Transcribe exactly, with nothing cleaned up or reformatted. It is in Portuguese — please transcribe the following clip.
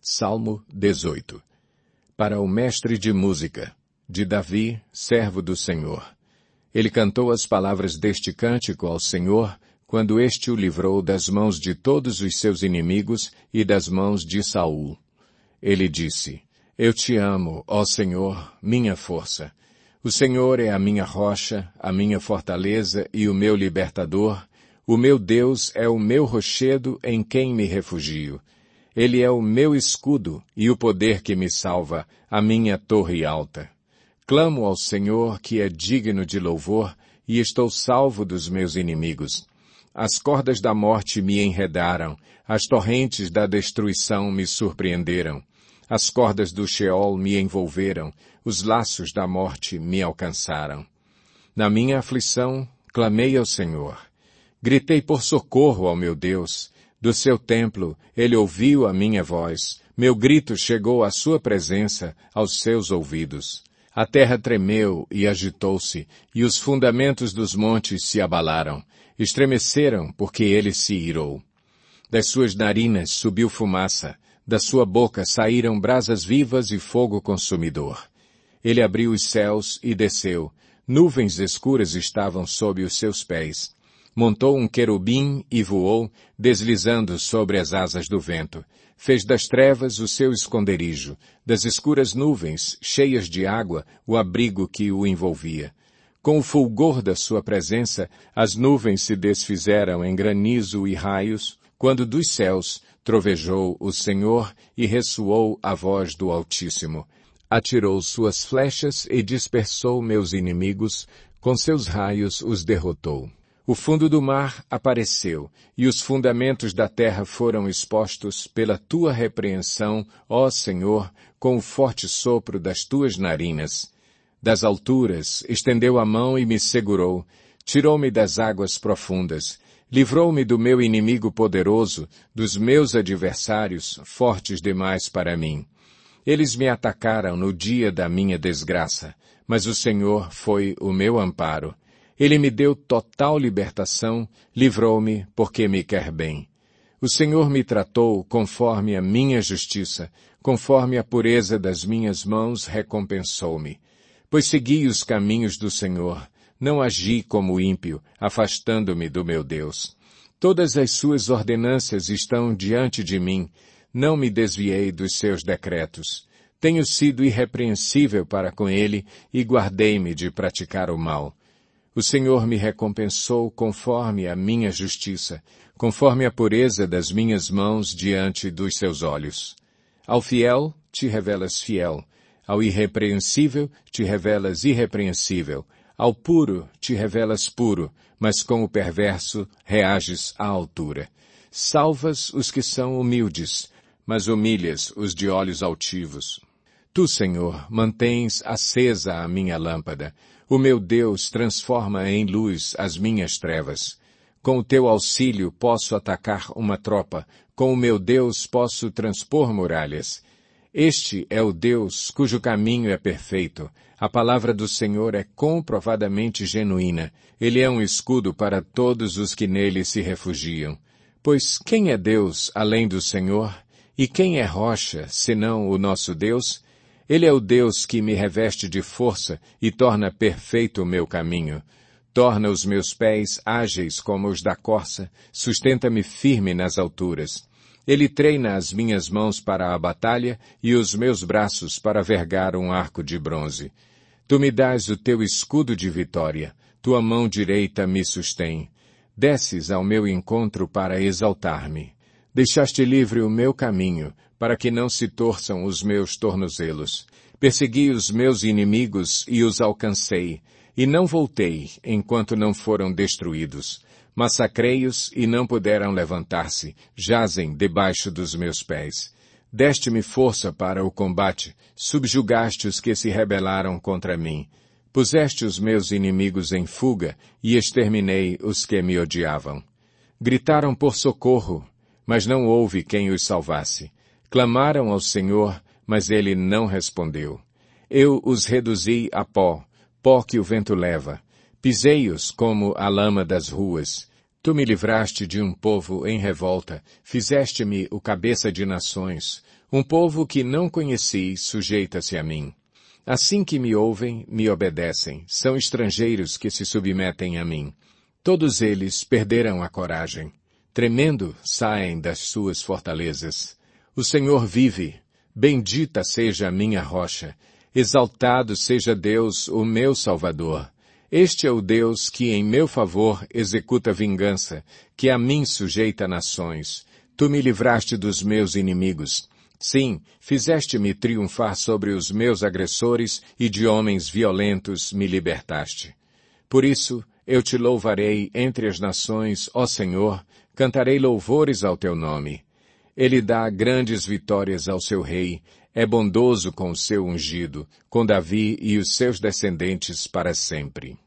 Salmo dezoito. Para o mestre de música, de Davi, servo do Senhor. Ele cantou as palavras deste cântico ao Senhor, quando este o livrou das mãos de todos os seus inimigos e das mãos de Saul. Ele disse, Eu te amo, ó Senhor, minha força. O Senhor é a minha rocha, a minha fortaleza e o meu libertador. O meu Deus é o meu rochedo em quem me refugio. Ele é o meu escudo e o poder que me salva, a minha torre alta. Clamo ao Senhor, que é digno de louvor, e estou salvo dos meus inimigos. As cordas da morte me enredaram, as torrentes da destruição me surpreenderam. As cordas do Sheol me envolveram, os laços da morte me alcançaram. Na minha aflição, clamei ao Senhor. Gritei por socorro ao meu Deus. Do seu templo, ele ouviu a minha voz. Meu grito chegou à sua presença, aos seus ouvidos. A terra tremeu e agitou-se, e os fundamentos dos montes se abalaram. Estremeceram, porque ele se irou. Das suas narinas subiu fumaça, da sua boca saíram brasas vivas e fogo consumidor. Ele abriu os céus e desceu. Nuvens escuras estavam sob os seus pés. Montou um querubim e voou, deslizando sobre as asas do vento. Fez das trevas o seu esconderijo, das escuras nuvens, cheias de água, o abrigo que o envolvia. Com o fulgor da sua presença, as nuvens se desfizeram em granizo e raios, quando dos céus trovejou o Senhor e ressoou a voz do Altíssimo. Atirou suas flechas e dispersou meus inimigos, com seus raios os derrotou. O fundo do mar apareceu, e os fundamentos da terra foram expostos pela tua repreensão, ó Senhor, com o forte sopro das tuas narinas. Das alturas estendeu a mão e me segurou, tirou-me das águas profundas, livrou-me do meu inimigo poderoso, dos meus adversários, fortes demais para mim. Eles me atacaram no dia da minha desgraça, mas o Senhor foi o meu amparo. Ele me deu total libertação, livrou-me porque me quer bem. O Senhor me tratou conforme a minha justiça, conforme a pureza das minhas mãos recompensou-me. Pois segui os caminhos do Senhor, não agi como ímpio, afastando-me do meu Deus. Todas as suas ordenanças estão diante de mim, não me desviei dos seus decretos. Tenho sido irrepreensível para com ele e guardei-me de praticar o mal. O Senhor me recompensou conforme a minha justiça, conforme a pureza das minhas mãos diante dos seus olhos. Ao fiel te revelas fiel, ao irrepreensível te revelas irrepreensível, ao puro te revelas puro, mas com o perverso reages à altura. Salvas os que são humildes, mas humilhas os de olhos altivos. Tu, Senhor, mantens acesa a minha lâmpada. O meu Deus transforma em luz as minhas trevas. Com o teu auxílio posso atacar uma tropa. Com o meu Deus posso transpor muralhas. Este é o Deus cujo caminho é perfeito. A palavra do Senhor é comprovadamente genuína. Ele é um escudo para todos os que nele se refugiam. Pois quem é Deus além do Senhor? E quem é rocha, senão o nosso Deus? Ele é o Deus que me reveste de força e torna perfeito o meu caminho. Torna os meus pés ágeis como os da corça, sustenta-me firme nas alturas. Ele treina as minhas mãos para a batalha e os meus braços para vergar um arco de bronze. Tu me dás o teu escudo de vitória, tua mão direita me sustém. Desces ao meu encontro para exaltar-me. Deixaste livre o meu caminho, para que não se torçam os meus tornozelos. Persegui os meus inimigos e os alcancei, e não voltei enquanto não foram destruídos. Massacrei-os e não puderam levantar-se, jazem debaixo dos meus pés. Deste-me força para o combate, subjugaste os que se rebelaram contra mim. Puseste os meus inimigos em fuga e exterminei os que me odiavam. Gritaram por socorro, mas não houve quem os salvasse. Clamaram ao Senhor, mas ele não respondeu. Eu os reduzi a pó, pó que o vento leva. Pisei-os como a lama das ruas. Tu me livraste de um povo em revolta, fizeste-me o cabeça de nações. Um povo que não conheci sujeita-se a mim. Assim que me ouvem, me obedecem. São estrangeiros que se submetem a mim. Todos eles perderam a coragem. Tremendo, saem das suas fortalezas. O Senhor vive. Bendita seja a minha rocha. Exaltado seja Deus, o meu Salvador. Este é o Deus que em meu favor executa vingança, que a mim sujeita nações. Tu me livraste dos meus inimigos. Sim, fizeste-me triunfar sobre os meus agressores e de homens violentos me libertaste. Por isso, eu te louvarei entre as nações, ó Senhor, cantarei louvores ao teu nome. Ele dá grandes vitórias ao seu rei, é bondoso com o seu ungido, com Davi e os seus descendentes para sempre.